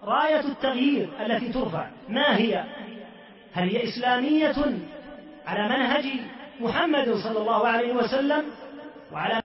راية التغيير التي ترفع ما هي؟ هل هي إسلامية على منهج محمد صلى الله عليه وسلم وعلى